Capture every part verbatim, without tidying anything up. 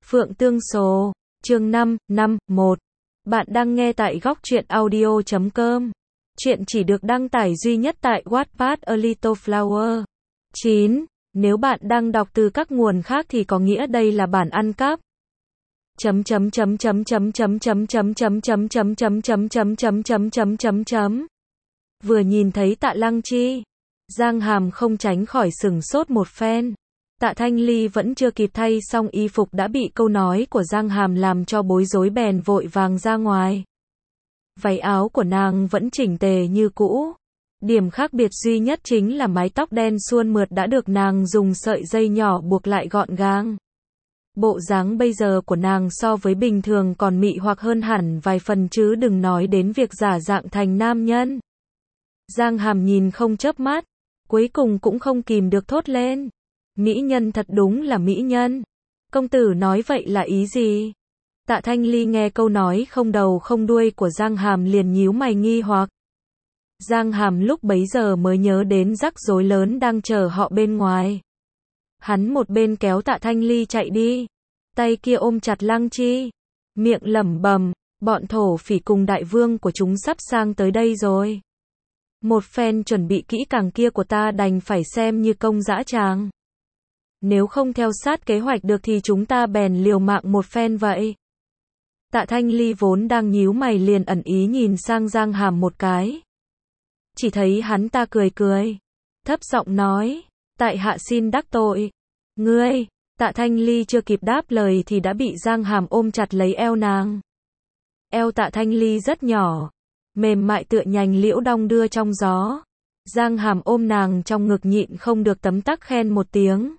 Phượng Tương Số, chương năm, năm, một. Bạn đang nghe tại góc truyện audio chấm com. Chuyện chỉ được đăng tải duy nhất tại Wattpad A Little Flower. chín. Nếu bạn đang đọc từ các nguồn khác thì có nghĩa đây là bản ăn cắp. Chấm chấm chấm chấm chấm chấm chấm chấm chấm chấm chấm chấm chấm chấm chấm chấm chấm chấm chấm. Vừa nhìn thấy Tạ Lăng Chi, Giang Hàm không tránh khỏi sửng sốt một phen. Tạ Thanh Ly vẫn chưa kịp thay xong y phục đã bị câu nói của Giang Hàm làm cho bối rối, bèn vội vàng ra ngoài. Váy áo của nàng vẫn chỉnh tề như cũ. Điểm khác biệt duy nhất chính là mái tóc đen suôn mượt đã được nàng dùng sợi dây nhỏ buộc lại gọn gàng. Bộ dáng bây giờ của nàng so với bình thường còn mị hoặc hơn hẳn vài phần, chứ đừng nói đến việc giả dạng thành nam nhân. Giang Hàm nhìn không chớp mắt, cuối cùng cũng không kìm được thốt lên. Mỹ nhân thật đúng là mỹ nhân. Công tử nói vậy là ý gì? Tạ Thanh Ly nghe câu nói không đầu không đuôi của Giang Hàm liền nhíu mày nghi hoặc. Giang Hàm lúc bấy giờ mới nhớ đến rắc rối lớn đang chờ họ bên ngoài. Hắn một bên kéo Tạ Thanh Ly chạy đi, tay kia ôm chặt Lăng Chi, miệng lẩm bẩm, bọn thổ phỉ cùng đại vương của chúng sắp sang tới đây rồi. Một phen chuẩn bị kỹ càng kia của ta đành phải xem như công dã tràng. Nếu không theo sát kế hoạch được thì chúng ta bèn liều mạng một phen vậy. Tạ Thanh Ly vốn đang nhíu mày liền ẩn ý nhìn sang Giang Hàm một cái. Chỉ thấy hắn ta cười cười, thấp giọng nói, tại hạ xin đắc tội. Ngươi, Tạ Thanh Ly chưa kịp đáp lời thì đã bị Giang Hàm ôm chặt lấy eo nàng. Eo Tạ Thanh Ly rất nhỏ, mềm mại tựa nhành liễu đong đưa trong gió. Giang Hàm ôm nàng trong ngực nhịn không được tấm tắc khen một tiếng.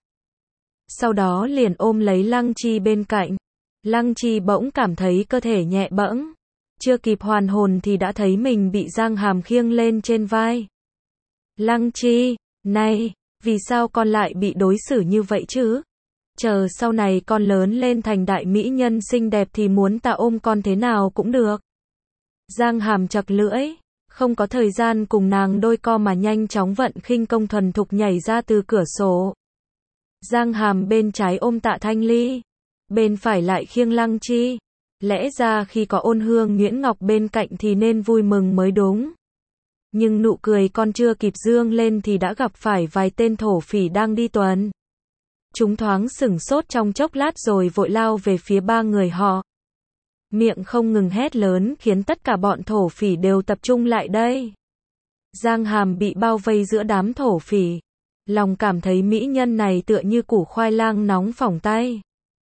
Sau đó liền ôm lấy Lăng Chi bên cạnh. Lăng Chi bỗng cảm thấy cơ thể nhẹ bẫng. Chưa kịp hoàn hồn thì đã thấy mình bị Giang Hàm khiêng lên trên vai. Lăng Chi, này, vì sao con lại bị đối xử như vậy chứ? Chờ sau này con lớn lên thành đại mỹ nhân xinh đẹp thì muốn ta ôm con thế nào cũng được. Giang Hàm chặt lưỡi, không có thời gian cùng nàng đôi co mà nhanh chóng vận khinh công thuần thục nhảy ra từ cửa sổ. Giang Hàm bên trái ôm Tạ Thanh Ly, bên phải lại khiêng Lăng Chi. Lẽ ra khi có Ôn Hương Nguyễn Ngọc bên cạnh thì nên vui mừng mới đúng. Nhưng nụ cười con chưa kịp dương lên thì đã gặp phải vài tên thổ phỉ đang đi tuần. Chúng thoáng sửng sốt trong chốc lát rồi vội lao về phía ba người họ. Miệng không ngừng hét lớn khiến tất cả bọn thổ phỉ đều tập trung lại đây. Giang Hàm bị bao vây giữa đám thổ phỉ. Lòng cảm thấy mỹ nhân này tựa như củ khoai lang nóng phỏng tay.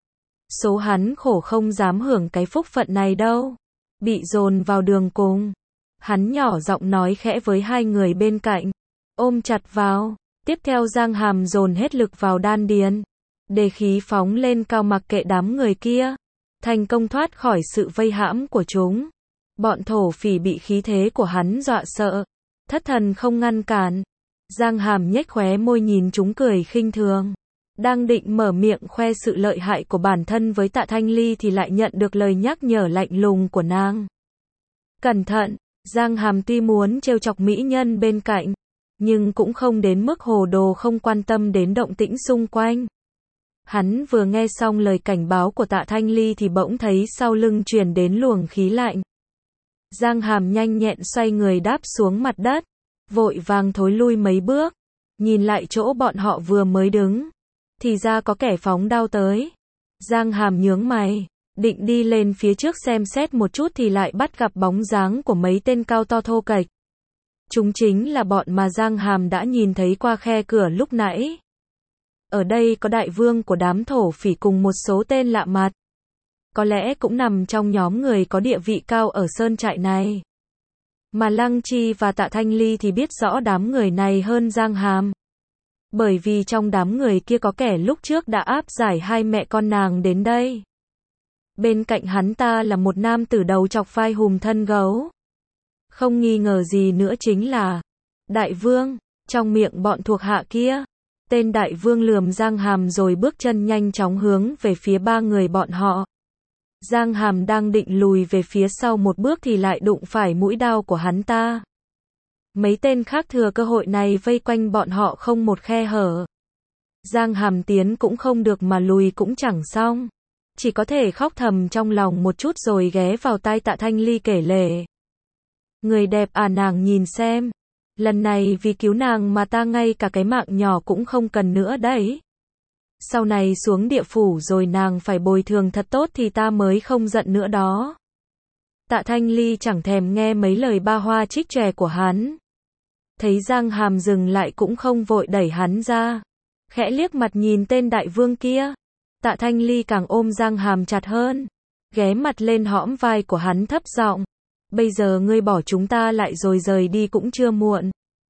Số hắn khổ không dám hưởng cái phúc phận này đâu. Bị dồn vào đường cùng. Hắn nhỏ giọng nói khẽ với hai người bên cạnh. Ôm chặt vào. Tiếp theo Giang Hàm dồn hết lực vào đan điền. Để khí phóng lên cao mặc kệ đám người kia. Thành công thoát khỏi sự vây hãm của chúng. Bọn thổ phỉ bị khí thế của hắn dọa sợ. Thất thần không ngăn cản. Giang Hàm nhếch khóe môi nhìn chúng cười khinh thường. Đang định mở miệng khoe sự lợi hại của bản thân với Tạ Thanh Ly thì lại nhận được lời nhắc nhở lạnh lùng của nàng. Cẩn thận, Giang Hàm tuy muốn trêu chọc mỹ nhân bên cạnh, nhưng cũng không đến mức hồ đồ không quan tâm đến động tĩnh xung quanh. Hắn vừa nghe xong lời cảnh báo của Tạ Thanh Ly thì bỗng thấy sau lưng truyền đến luồng khí lạnh. Giang Hàm nhanh nhẹn xoay người đáp xuống mặt đất, vội vàng thối lui mấy bước, nhìn lại chỗ bọn họ vừa mới đứng. Thì ra có kẻ phóng đao tới. Giang Hàm nhướng mày, định đi lên phía trước xem xét một chút thì lại bắt gặp bóng dáng của mấy tên cao to thô kệch. Chúng chính là bọn mà Giang Hàm đã nhìn thấy qua khe cửa lúc nãy. Ở đây có đại vương của đám thổ phỉ cùng một số tên lạ mặt. Có lẽ cũng nằm trong nhóm người có địa vị cao ở sơn trại này. Mà Lăng Chi và Tạ Thanh Ly thì biết rõ đám người này hơn Giang Hàm. Bởi vì trong đám người kia có kẻ lúc trước đã áp giải hai mẹ con nàng đến đây. Bên cạnh hắn ta là một nam tử đầu chọc vai hùm thân gấu. Không nghi ngờ gì nữa chính là Đại Vương. Trong miệng bọn thuộc hạ kia, tên Đại Vương lườm Giang Hàm rồi bước chân nhanh chóng hướng về phía ba người bọn họ. Giang Hàm đang định lùi về phía sau một bước thì lại đụng phải mũi đao của hắn ta. Mấy tên khác thừa cơ hội này vây quanh bọn họ không một khe hở. Giang Hàm tiến cũng không được mà lùi cũng chẳng xong. chỉ có thể khóc thầm trong lòng một chút rồi ghé vào tai Tạ Thanh Ly kể lể. Người đẹp à, nàng nhìn xem. Lần này vì cứu nàng mà ta ngay cả cái mạng nhỏ cũng không cần nữa đấy. Sau này xuống địa phủ rồi nàng phải bồi thường thật tốt thì ta mới không giận nữa đó. Tạ Thanh Ly chẳng thèm nghe mấy lời ba hoa trích trè của hắn. Thấy Giang Hàm dừng lại cũng không vội đẩy hắn ra. Khẽ liếc mặt nhìn tên đại vương kia. Tạ Thanh Ly càng ôm Giang Hàm chặt hơn. Ghé mặt lên hõm vai của hắn thấp giọng. Bây giờ ngươi bỏ chúng ta lại rồi rời đi cũng chưa muộn.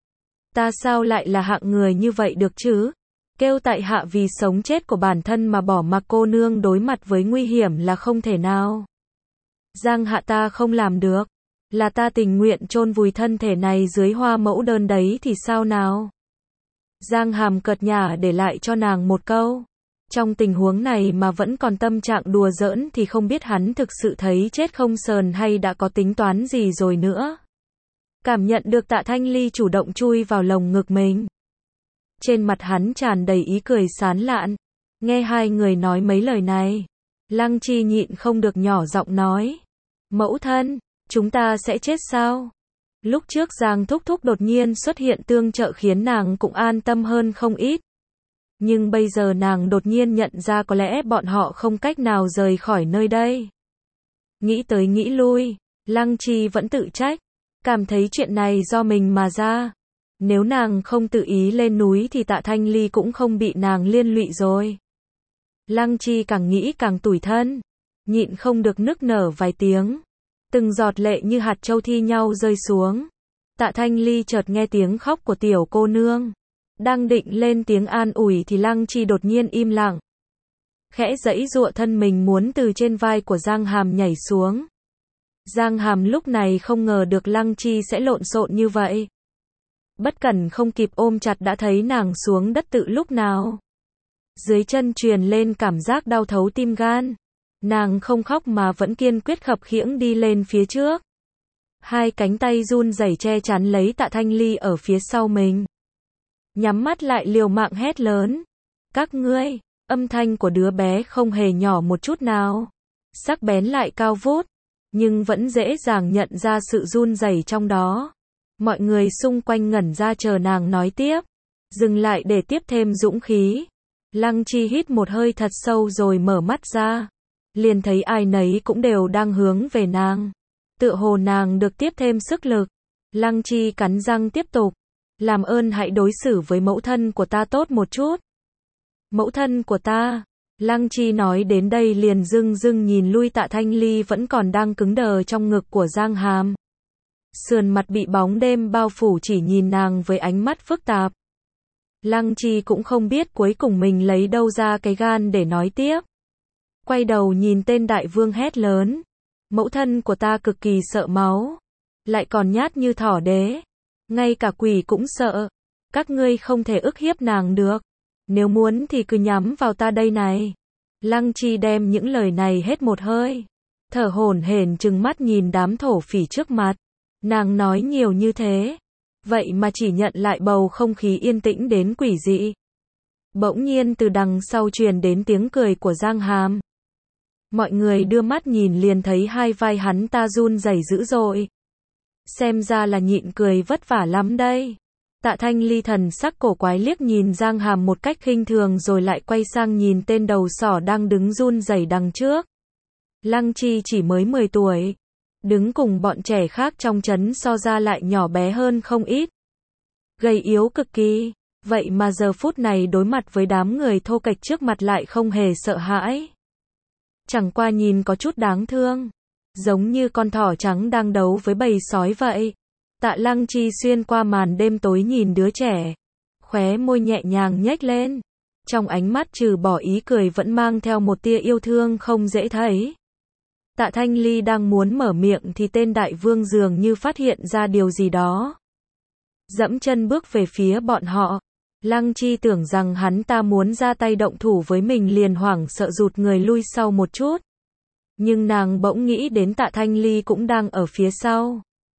Ta sao lại là hạng người như vậy được chứ? Kêu tại hạ vì sống chết của bản thân mà bỏ mặc cô nương đối mặt với nguy hiểm là không thể nào. Giang hạ ta không làm được. Là ta tình nguyện chôn vùi thân thể này dưới hoa mẫu đơn đấy thì sao nào? Giang Hàm cợt nhả để lại cho nàng một câu. Trong tình huống này mà vẫn còn tâm trạng đùa giỡn thì không biết hắn thực sự thấy chết không sờn hay đã có tính toán gì rồi nữa. Cảm nhận được Tạ Thanh Ly chủ động chui vào lồng ngực mình. Trên mặt hắn tràn đầy ý cười sán lạn. Nghe hai người nói mấy lời này, Lăng Chi nhịn không được nhỏ giọng nói. Mẫu thân, chúng ta sẽ chết sao? Lúc trước Giang Thúc Thúc đột nhiên xuất hiện tương trợ khiến nàng cũng an tâm hơn không ít. Nhưng bây giờ nàng đột nhiên nhận ra có lẽ bọn họ không cách nào rời khỏi nơi đây. Nghĩ tới nghĩ lui, Lăng Chi vẫn tự trách. Cảm thấy chuyện này do mình mà ra. Nếu nàng không tự ý lên núi thì Tạ Thanh Ly cũng không bị nàng liên lụy rồi. Lăng Chi càng nghĩ càng tủi thân. Nhịn không được nức nở vài tiếng. Từng giọt lệ như hạt châu thi nhau rơi xuống. Tạ Thanh Ly chợt nghe tiếng khóc của tiểu cô nương. Đang định lên tiếng an ủi thì Lăng Chi đột nhiên im lặng. Khẽ giãy giụa thân mình muốn từ trên vai của Giang Hàm nhảy xuống. Giang Hàm lúc này không ngờ được Lăng Chi sẽ lộn xộn như vậy. Bất cẩn không kịp ôm chặt đã thấy nàng xuống đất tự lúc nào. Dưới chân truyền lên cảm giác đau thấu tim gan. Nàng không khóc mà vẫn kiên quyết khập khiễng đi lên phía trước. Hai cánh tay run rẩy che chắn lấy Tạ Thanh Ly ở phía sau mình. Nhắm mắt lại liều mạng hét lớn. Các ngươi, âm thanh của đứa bé không hề nhỏ một chút nào. Sắc bén lại cao vút. Nhưng vẫn dễ dàng nhận ra sự run rẩy trong đó. Mọi người xung quanh ngẩn ra chờ nàng nói tiếp. Dừng lại để tiếp thêm dũng khí. Lăng Chi hít một hơi thật sâu rồi mở mắt ra. Liền thấy ai nấy cũng đều đang hướng về nàng. Tựa hồ nàng được tiếp thêm sức lực. Lăng Chi cắn răng tiếp tục. Làm ơn hãy đối xử với mẫu thân của ta tốt một chút. Mẫu thân của ta. Lăng Chi nói đến đây liền dưng dưng nhìn lui Tạ Thanh Ly vẫn còn đang cứng đờ trong ngực của Giang Hàm. Sườn mặt bị bóng đêm bao phủ chỉ nhìn nàng với ánh mắt phức tạp. Lăng Chi cũng không biết cuối cùng mình lấy đâu ra cái gan để nói tiếp. Quay đầu nhìn tên đại vương hét lớn. Mẫu thân của ta cực kỳ sợ máu. Lại còn nhát như thỏ đế. Ngay cả quỷ cũng sợ. Các ngươi không thể ức hiếp nàng được. Nếu muốn thì cứ nhắm vào ta đây này. Lăng Chi đem những lời này hết một hơi. Thở hổn hển trừng mắt nhìn đám thổ phỉ trước mặt. Nàng nói nhiều như thế. Vậy mà chỉ nhận lại bầu không khí yên tĩnh đến quỷ dị. Bỗng nhiên từ đằng sau truyền đến tiếng cười của Giang Hàm. Mọi người đưa mắt nhìn liền thấy hai vai hắn ta run rẩy dữ dội. Xem ra là nhịn cười vất vả lắm đây. Tạ Thanh Ly thần sắc cổ quái liếc nhìn Giang Hàm một cách khinh thường rồi lại quay sang nhìn tên đầu sỏ đang đứng run rẩy đằng trước. Lăng Chi chỉ mới mười tuổi. Đứng cùng bọn trẻ khác trong trấn so ra lại nhỏ bé hơn không ít. Gầy yếu cực kỳ. Vậy mà giờ phút này đối mặt với đám người thô kệch trước mặt lại không hề sợ hãi. Chẳng qua nhìn có chút đáng thương. Giống như con thỏ trắng đang đấu với bầy sói vậy. Tạ Lăng Chi xuyên qua màn đêm tối nhìn đứa trẻ. Khóe môi nhẹ nhàng nhếch lên. Trong ánh mắt trừ bỏ ý cười vẫn mang theo một tia yêu thương không dễ thấy. Tạ Thanh Ly đang muốn mở miệng thì tên đại vương dường như phát hiện ra điều gì đó. Dẫm chân bước về phía bọn họ. Lăng Chi tưởng rằng hắn ta muốn ra tay động thủ với mình liền hoảng sợ rụt người lui sau một chút. Nhưng nàng bỗng nghĩ đến Tạ Thanh Ly cũng đang ở phía sau.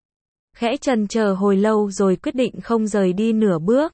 Khẽ chần chờ hồi lâu rồi quyết định không rời đi nửa bước.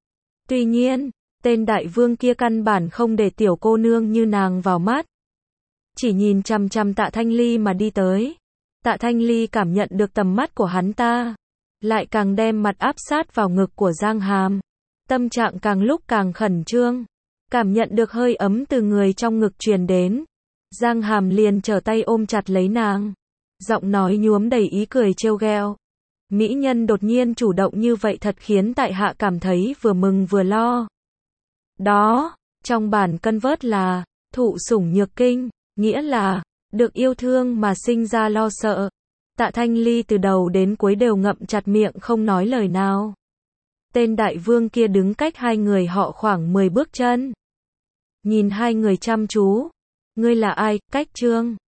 Tuy nhiên, tên đại vương kia căn bản không để tiểu cô nương như nàng vào mắt. chỉ nhìn chằm chằm Tạ Thanh Ly mà đi tới. Tạ Thanh Ly cảm nhận được tầm mắt của hắn ta, lại càng đem mặt áp sát vào ngực của Giang Hàm. Tâm trạng càng lúc càng khẩn trương, cảm nhận được hơi ấm từ người trong ngực truyền đến. Giang Hàm liền trở tay ôm chặt lấy nàng, giọng nói nhuốm đầy ý cười trêu ghẹo. Mỹ nhân đột nhiên chủ động như vậy thật khiến tại hạ cảm thấy vừa mừng vừa lo. Đó, trong bản convert là thụ sủng nhược kinh, nghĩa là được yêu thương mà sinh ra lo sợ. Tạ Thanh Ly từ đầu đến cuối đều ngậm chặt miệng không nói lời nào. Tên đại vương kia đứng cách hai người họ khoảng mười bước chân, nhìn hai người chăm chú. Ngươi là ai, Cách Trương?